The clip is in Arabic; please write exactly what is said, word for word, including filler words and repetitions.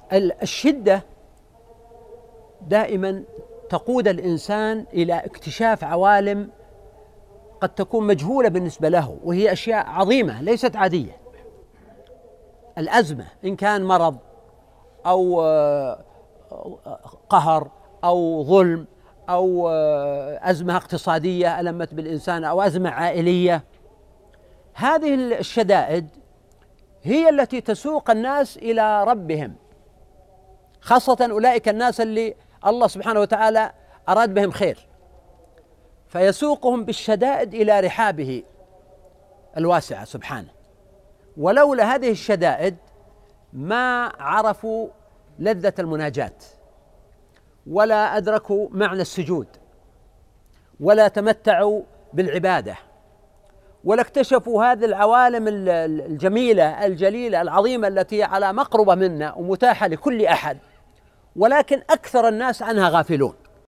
الشدة دائما تقود الإنسان إلى اكتشاف عوالم قد تكون مجهولة بالنسبة له، وهي أشياء عظيمة ليست عادية. الأزمة إن كان مرض أو قهر أو ظلم أو أزمة اقتصادية ألمت بالإنسان أو أزمة عائلية، هذه الشدائد هي التي تسوق الناس إلى ربهم، خاصة أولئك الناس اللي الله سبحانه وتعالى أراد بهم خير، فيسوقهم بالشدائد إلى رحابه الواسعة سبحانه. ولولا هذه الشدائد ما عرفوا لذة المناجاة، ولا أدركوا معنى السجود، ولا تمتعوا بالعبادة، ولا اكتشفوا هذه العوالم الجميلة الجليلة العظيمة التي على مقربة منا ومتاحة لكل أحد، ولكن أكثر الناس عنها غافلون.